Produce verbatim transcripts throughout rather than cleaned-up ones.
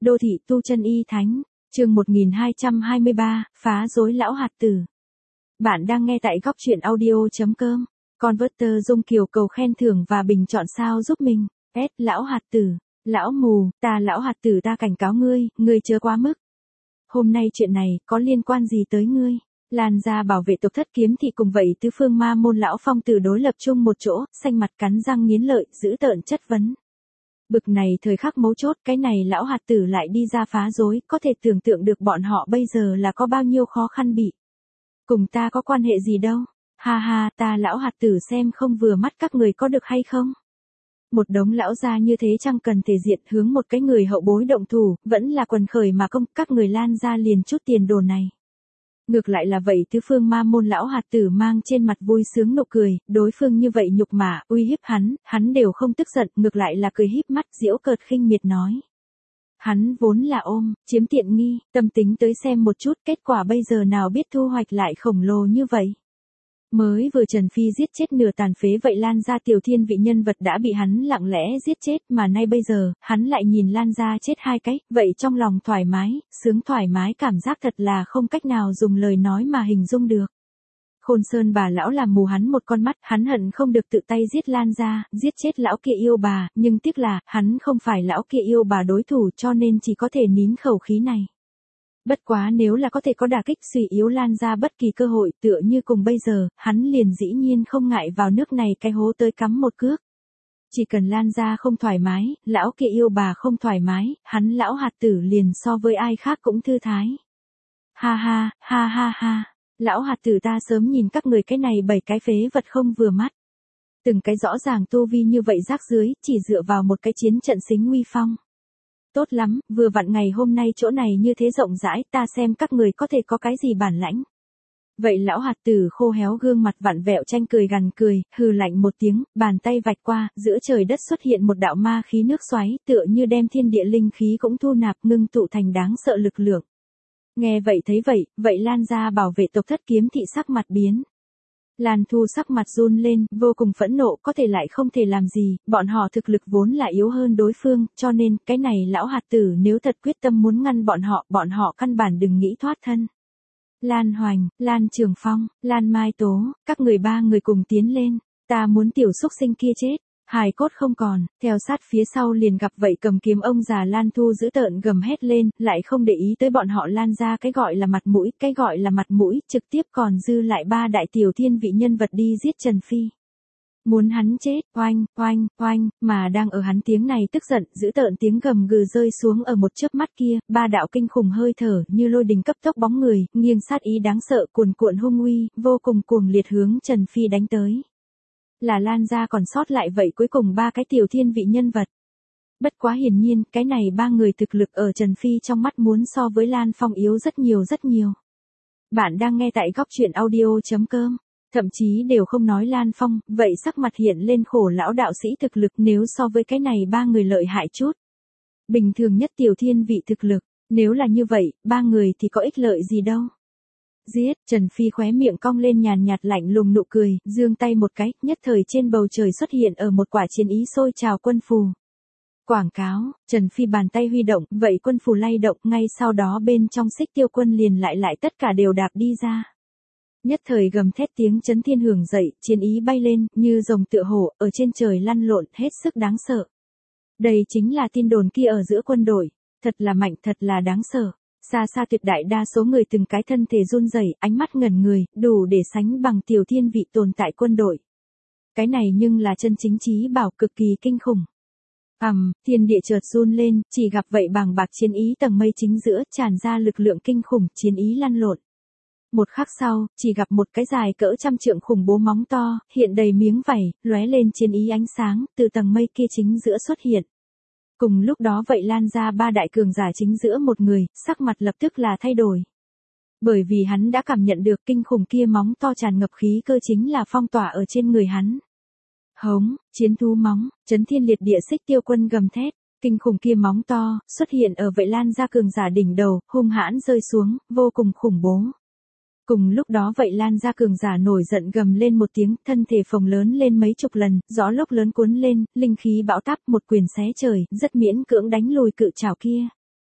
Đô thị tu chân y thánh, chương một nghìn hai trăm hai mươi ba, phá rối lão hạt tử. Bạn đang nghe tại góc truyện audio.com. Converter Dung Kiều cầu khen thưởng và bình chọn sao giúp mình. S. Lão hạt tử. Lão mù, ta lão hạt tử ta cảnh cáo ngươi, ngươi chớ quá mức. Hôm nay chuyện này có liên quan gì tới ngươi? Lan ra bảo vệ tộc Thất Kiếm Thị cùng vậy tứ phương ma môn lão phong tử đối lập chung một chỗ, xanh mặt cắn răng nghiến lợi, giữ tợn chất vấn. Bực này thời khắc mấu chốt, cái này lão hạt tử lại đi ra phá rối, có thể tưởng tượng được bọn họ bây giờ là có bao nhiêu khó khăn bị. Cùng ta có quan hệ gì đâu, ha ha, ta lão hạt tử xem không vừa mắt các người có được hay không? Một đống lão gia như thế chẳng cần thể diện hướng một cái người hậu bối động thủ, vẫn là quần khởi mà công, các người Lan ra liền chút tiền đồ này. Ngược lại là vậy tứ phương ma môn lão hạt tử mang trên mặt vui sướng nụ cười, đối phương như vậy nhục mạ, uy hiếp hắn, hắn đều không tức giận, ngược lại là cười híp mắt giễu cợt khinh miệt nói. Hắn vốn là ôm, chiếm tiện nghi, tâm tính tới xem một chút, kết quả bây giờ nào biết thu hoạch lại khổng lồ như vậy. Mới vừa Trần Phi giết chết nửa tàn phế vậy Lan ra tiểu thiên vị nhân vật đã bị hắn lặng lẽ giết chết mà nay bây giờ, hắn lại nhìn Lan ra chết hai cái, vậy trong lòng thoải mái, sướng thoải mái cảm giác thật là không cách nào dùng lời nói mà hình dung được. Khôn Sơn bà lão làm mù hắn một con mắt, hắn hận không được tự tay giết Lan ra, giết chết lão kia yêu bà, nhưng tiếc là, hắn không phải lão kia yêu bà đối thủ cho nên chỉ có thể nín khẩu khí này. Bất quá nếu là có thể có đả kích suy yếu Lan ra bất kỳ cơ hội tựa như cùng bây giờ, hắn liền dĩ nhiên không ngại vào nước này cái hố tới cắm một cước. Chỉ cần Lan ra không thoải mái, lão kia yêu bà không thoải mái, hắn lão hạt tử liền so với ai khác cũng thư thái. Ha ha, ha ha ha, lão hạt tử ta sớm nhìn các người cái này bảy cái phế vật không vừa mắt. Từng cái rõ ràng tu vi như vậy rác dưới, chỉ dựa vào một cái chiến trận xính nguy phong. Tốt lắm, vừa vặn ngày hôm nay chỗ này như thế rộng rãi, ta xem các người có thể có cái gì bản lãnh. Vậy lão hạt tử khô héo gương mặt vặn vẹo tranh cười gằn cười, hừ lạnh một tiếng, bàn tay vạch qua, giữa trời đất xuất hiện một đạo ma khí nước xoáy, tựa như đem thiên địa linh khí cũng thu nạp ngưng tụ thành đáng sợ lực lượng. Nghe vậy thấy vậy, vậy Lan ra bảo vệ tộc Thất Kiếm Thị sắc mặt biến. Lan Thu sắc mặt run lên, vô cùng phẫn nộ, có thể lại không thể làm gì, bọn họ thực lực vốn là yếu hơn đối phương, cho nên, cái này lão hạt tử nếu thật quyết tâm muốn ngăn bọn họ, bọn họ căn bản đừng nghĩ thoát thân. Lan Hoành, Lan Trường Phong, Lan Mai Tố, các người ba người cùng tiến lên, ta muốn tiểu xúc sinh kia chết. Hài cốt không còn, theo sát phía sau liền gặp vậy cầm kiếm ông già Lan Thu giữ tợn gầm hét lên, lại không để ý tới bọn họ Lan ra cái gọi là mặt mũi, cái gọi là mặt mũi, trực tiếp còn dư lại ba đại tiểu thiên vị nhân vật đi giết Trần Phi. Muốn hắn chết, oanh, oanh, oanh, mà đang ở hắn tiếng này tức giận, giữ tợn tiếng gầm gừ rơi xuống ở một chớp mắt kia, ba đạo kinh khủng hơi thở như lôi đình cấp tốc bóng người, nghiêng sát ý đáng sợ cuồn cuộn hung uy, vô cùng cuồng liệt hướng Trần Phi đánh tới. Là Lan ra còn sót lại vậy cuối cùng ba cái tiểu thiên vị nhân vật. Bất quá hiển nhiên, cái này ba người thực lực ở Trần Phi trong mắt muốn so với Lan Phong yếu rất nhiều rất nhiều. Bạn đang nghe tại góc truyện audio.com, thậm chí đều không nói Lan Phong, vậy sắc mặt hiện lên khổ lão đạo sĩ thực lực nếu so với cái này ba người lợi hại chút. Bình thường nhất tiểu thiên vị thực lực, nếu là như vậy, ba người thì có ích lợi gì đâu. Giết, Trần Phi khóe miệng cong lên nhàn nhạt lạnh lùng nụ cười, giương tay một cái, nhất thời trên bầu trời xuất hiện ở một quả chiến ý sôi trào quân phù. Quảng cáo, Trần Phi bàn tay huy động, vậy quân phù lay động, ngay sau đó bên trong xích tiêu quân liền lại lại tất cả đều đạp đi ra. Nhất thời gầm thét tiếng chấn thiên hưởng dậy, chiến ý bay lên, như rồng tựa hổ, ở trên trời lăn lộn, hết sức đáng sợ. Đây chính là tin đồn kia ở giữa quân đội, thật là mạnh, thật là đáng sợ. Xa xa tuyệt đại đa số người từng cái thân thể run rẩy, ánh mắt ngẩn người, đủ để sánh bằng tiểu thiên vị tồn tại quân đội. Cái này nhưng là chân chính chí bảo cực kỳ kinh khủng. Ầm, um, thiên địa chợt run lên, chỉ gặp vậy bàng bạc chiến ý tầng mây chính giữa tràn ra lực lượng kinh khủng, chiến ý lăn lộn. Một khắc sau, chỉ gặp một cái dài cỡ trăm trượng khủng bố móng to, hiện đầy miếng vảy, lóe lên chiến ý ánh sáng, từ tầng mây kia chính giữa xuất hiện. Cùng lúc đó vậy Lan ra ba đại cường giả chính giữa một người, sắc mặt lập tức là thay đổi. Bởi vì hắn đã cảm nhận được kinh khủng kia móng to tràn ngập khí cơ chính là phong tỏa ở trên người hắn. Hống, chiến thú móng, chấn thiên liệt địa xích tiêu quân gầm thét, kinh khủng kia móng to, xuất hiện ở vậy Lan ra cường giả đỉnh đầu, hung hãn rơi xuống, vô cùng khủng bố. Cùng lúc đó vậy Lan ra cường giả nổi giận gầm lên một tiếng, thân thể phồng lớn lên mấy chục lần, gió lốc lớn cuốn lên, linh khí bão táp một quyền xé trời, rất miễn cưỡng đánh lùi cự trảo kia.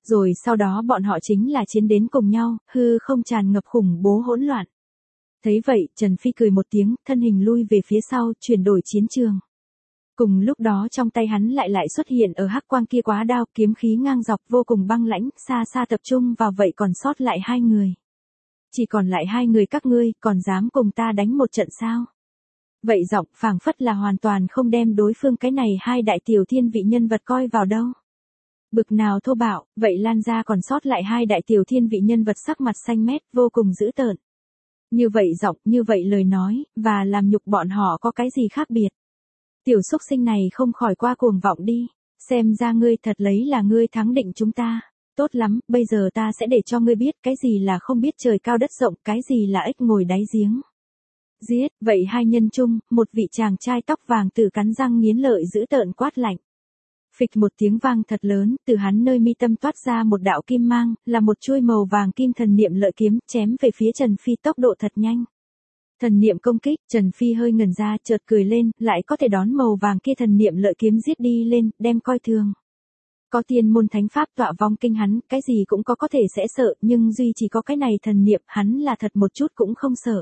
Rồi sau đó bọn họ chính là chiến đến cùng nhau, hư không tràn ngập khủng bố hỗn loạn. Thấy vậy, Trần Phi cười một tiếng, thân hình lui về phía sau, chuyển đổi chiến trường. Cùng lúc đó trong tay hắn lại lại xuất hiện ở hắc quang kia quá đao, kiếm khí ngang dọc vô cùng băng lãnh, xa xa tập trung vào vậy còn sót lại hai người. Chỉ còn lại hai người các ngươi, còn dám cùng ta đánh một trận sao? Vậy giọng phảng phất là hoàn toàn không đem đối phương cái này hai đại tiểu thiên vị nhân vật coi vào đâu. Bực nào thô bạo, vậy lan ra còn sót lại hai đại tiểu thiên vị nhân vật sắc mặt xanh mét vô cùng dữ tợn. Như vậy giọng, như vậy lời nói, và làm nhục bọn họ có cái gì khác biệt? Tiểu xúc sinh này không khỏi qua cuồng vọng đi, xem ra ngươi thật lấy là ngươi thắng định chúng ta. Tốt lắm, bây giờ ta sẽ để cho ngươi biết cái gì là không biết trời cao đất rộng, cái gì là ếch ngồi đáy giếng. Giết, vậy hai nhân chung, một vị chàng trai tóc vàng từ cắn răng nghiến lợi giữ tợn quát lạnh. Phịch một tiếng vang thật lớn, từ hắn nơi mi tâm toát ra một đạo kim mang, là một chuôi màu vàng kim thần niệm lợi kiếm, chém về phía Trần Phi tốc độ thật nhanh. Thần niệm công kích, Trần Phi hơi ngẩn ra, chợt cười lên, lại có thể đón màu vàng kia thần niệm lợi kiếm giết đi lên, đem coi thường. Có tiên môn thánh pháp tọa vong kinh hắn, cái gì cũng có có thể sẽ sợ, nhưng duy chỉ có cái này thần niệm, hắn là thật một chút cũng không sợ.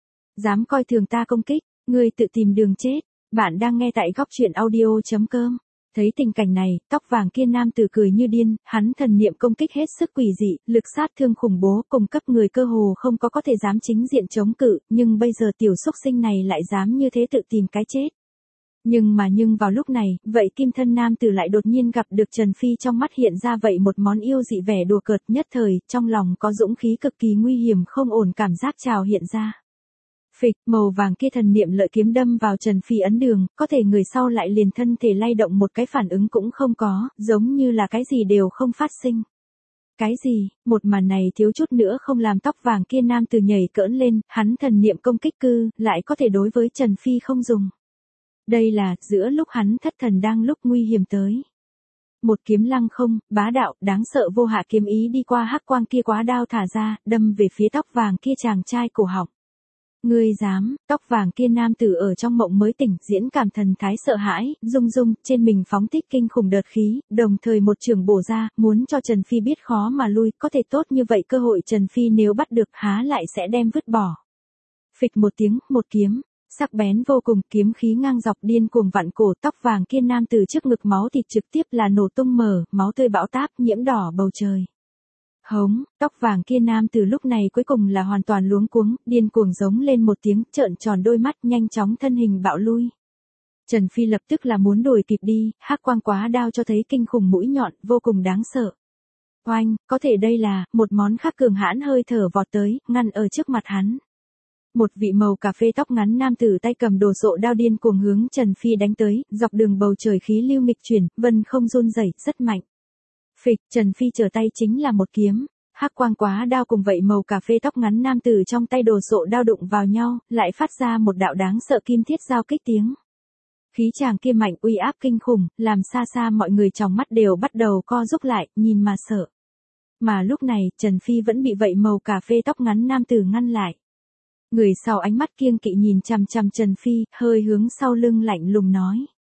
Dám coi thường ta công kích, ngươi tự tìm đường chết. Bạn đang nghe tại góc truyện audio chấm com. Thấy tình cảnh này, tóc vàng kia nam tử cười như điên, hắn thần niệm công kích hết sức quỷ dị, lực sát thương khủng bố, cùng cấp người cơ hồ không có có thể dám chính diện chống cự, nhưng bây giờ tiểu xúc sinh này lại dám như thế tự tìm cái chết. Nhưng mà nhưng vào lúc này, vậy kim thân nam tử lại đột nhiên gặp được Trần Phi, trong mắt hiện ra vậy một món yêu dị vẻ đùa cợt, nhất thời, trong lòng có dũng khí cực kỳ nguy hiểm không ổn cảm giác trào hiện ra. Phịch, màu vàng kia thần niệm lợi kiếm đâm vào Trần Phi ấn đường, có thể người sau lại liền thân thể lay động một cái phản ứng cũng không có, giống như là cái gì đều không phát sinh. Cái gì, một màn này thiếu chút nữa không làm tóc vàng kia nam tử nhảy cỡn lên, hắn thần niệm công kích cư, lại có thể đối với Trần Phi không dùng. Đây là, giữa lúc hắn thất thần đang lúc nguy hiểm tới. Một kiếm lăng không, bá đạo, đáng sợ vô hạ kiếm ý đi qua hắc quang kia quá đao thả ra, đâm về phía tóc vàng kia chàng trai cổ họng. Ngươi dám, tóc vàng kia nam tử ở trong mộng mới tỉnh, diễn cảm thần thái sợ hãi, rung rung, trên mình phóng thích kinh khủng đợt khí, đồng thời một trường bổ ra, muốn cho Trần Phi biết khó mà lui, có thể tốt như vậy cơ hội Trần Phi nếu bắt được há lại sẽ đem vứt bỏ. Phịch một tiếng, một kiếm, sắc bén vô cùng, kiếm khí ngang dọc điên cuồng vặn cổ, tóc vàng kia nam tử trước ngực máu thịt trực tiếp là nổ tung mở, máu tươi bão táp, nhiễm đỏ bầu trời. Hống, tóc vàng kia nam từ lúc này cuối cùng là hoàn toàn luống cuống, điên cuồng giống lên một tiếng, trợn tròn đôi mắt, nhanh chóng thân hình bạo lui. Trần Phi lập tức là muốn đuổi kịp đi, hắc quang quá đao cho thấy kinh khủng mũi nhọn, vô cùng đáng sợ. Oanh, có thể đây là, một món khác cường hãn hơi thở vọt tới, ngăn ở trước mặt hắn. Một vị màu cà phê tóc ngắn nam tử tay cầm đồ sộ đao điên cuồng hướng Trần Phi đánh tới, dọc đường bầu trời khí lưu nghịch chuyển, vân không run rẩy, rất mạnh. Phịch, Trần Phi trở tay chính là một kiếm, hắc quang quá đao cùng vậy màu cà phê tóc ngắn nam tử trong tay đồ sộ đao đụng vào nhau, lại phát ra một đạo đáng sợ kim thiết giao kích tiếng. Khí chàng kia mạnh uy áp kinh khủng, làm xa xa mọi người trong mắt đều bắt đầu co rúm lại, nhìn mà sợ. Mà lúc này, Trần Phi vẫn bị vậy màu cà phê tóc ngắn nam tử ngăn lại. Người sau ánh mắt kiêng kỵ nhìn chằm chằm Trần Phi, hơi hướng sau lưng lạnh lùng nói.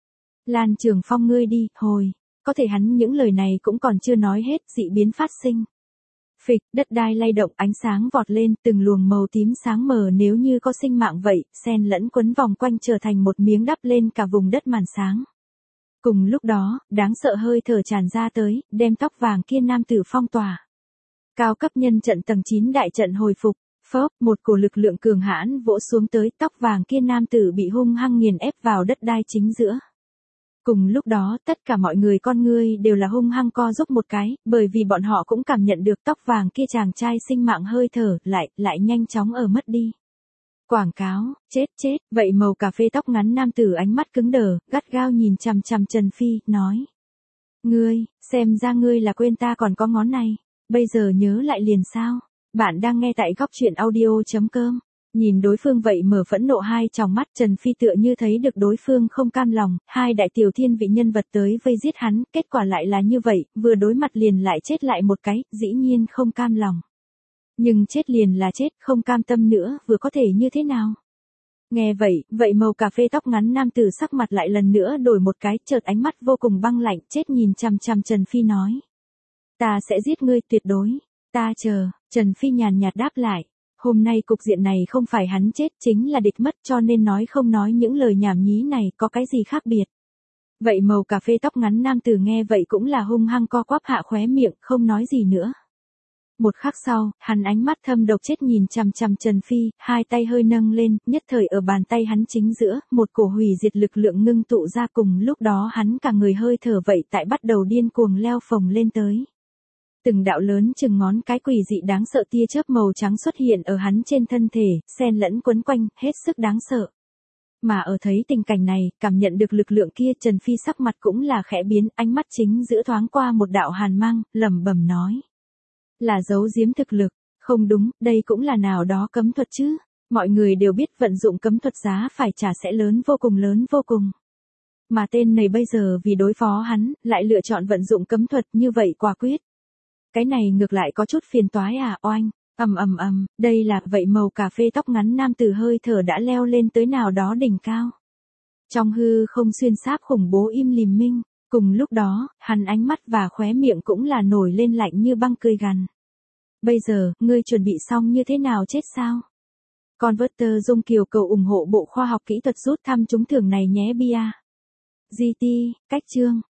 Lan Trường Phong ngươi đi, hồi. Có thể hắn những lời này cũng còn chưa nói hết, dị biến phát sinh. Phịch, đất đai lay động, ánh sáng vọt lên, từng luồng màu tím sáng mờ nếu như có sinh mạng vậy, xen lẫn quấn vòng quanh trở thành một miếng đắp lên cả vùng đất màn sáng. Cùng lúc đó, đáng sợ hơi thở tràn ra tới, đem tóc vàng kia nam tử phong tỏa. Cao cấp nhân trận tầng chín đại trận hồi phục, phốp, một cổ lực lượng cường hãn vỗ xuống tới, tóc vàng kia nam tử bị hung hăng nghiền ép vào đất đai chính giữa. Cùng lúc đó, tất cả mọi người con ngươi đều là hung hăng co rúm một cái, bởi vì bọn họ cũng cảm nhận được tóc vàng kia chàng trai sinh mạng hơi thở, lại, lại nhanh chóng ở mất đi. Quảng cáo, chết chết, vậy màu cà phê tóc ngắn nam tử ánh mắt cứng đờ, gắt gao nhìn chằm chằm Trần Phi, nói. Ngươi, xem ra ngươi là quên ta còn có ngón này, bây giờ nhớ lại liền sao? Bạn đang nghe tại góc truyện audio chấm com. Nhìn đối phương vậy mở phẫn nộ hai tròng mắt, Trần Phi tựa như thấy được đối phương không cam lòng, hai đại tiểu thiên vị nhân vật tới vây giết hắn, kết quả lại là như vậy, vừa đối mặt liền lại chết lại một cái, dĩ nhiên không cam lòng. Nhưng chết liền là chết, không cam tâm nữa, vừa có thể như thế nào? Nghe vậy, vậy màu cà phê tóc ngắn nam tử sắc mặt lại lần nữa đổi một cái, chợt ánh mắt vô cùng băng lạnh, chết nhìn chằm chằm Trần Phi nói. Ta sẽ giết ngươi tuyệt đối. Ta chờ, Trần Phi nhàn nhạt đáp lại. Hôm nay cục diện này không phải hắn chết chính là địch mất cho nên nói không nói những lời nhảm nhí này có cái gì khác biệt. Vậy màu cà phê tóc ngắn nam tử nghe vậy cũng là hung hăng co quắp hạ khóe miệng không nói gì nữa. Một khắc sau, hắn ánh mắt thâm độc chết nhìn chằm chằm Trần Phi, hai tay hơi nâng lên, nhất thời ở bàn tay hắn chính giữa, một cổ hủy diệt lực lượng ngưng tụ ra cùng lúc đó hắn cả người hơi thở vậy tại bắt đầu điên cuồng leo phồng lên tới. Từng đạo lớn chừng ngón cái quỷ dị đáng sợ tia chớp màu trắng xuất hiện ở hắn trên thân thể, xen lẫn quấn quanh, hết sức đáng sợ. Mà ở thấy tình cảnh này, cảm nhận được lực lượng kia Trần Phi sắc mặt cũng là khẽ biến, ánh mắt chính giữa thoáng qua một đạo hàn mang, lẩm bẩm nói. Là giấu giếm thực lực, không đúng, đây cũng là nào đó cấm thuật chứ. Mọi người đều biết vận dụng cấm thuật giá phải trả sẽ lớn vô cùng lớn vô cùng. Mà tên này bây giờ vì đối phó hắn, lại lựa chọn vận dụng cấm thuật như vậy quả quyết. Cái này ngược lại có chút phiền toái à oanh, ầm ầm ầm, đây là vậy màu cà phê tóc ngắn nam tử hơi thở đã leo lên tới nào đó đỉnh cao. Trong hư không xuyên sáp khủng bố im lìm minh, cùng lúc đó, hắn ánh mắt và khóe miệng cũng là nổi lên lạnh như băng cười gằn. Bây giờ, ngươi chuẩn bị xong như thế nào chết sao? Converter Dung Kiều cầu ủng hộ Bộ Khoa học Kỹ thuật rút thăm trúng thưởng này nhé bia. giê tê, cách chương.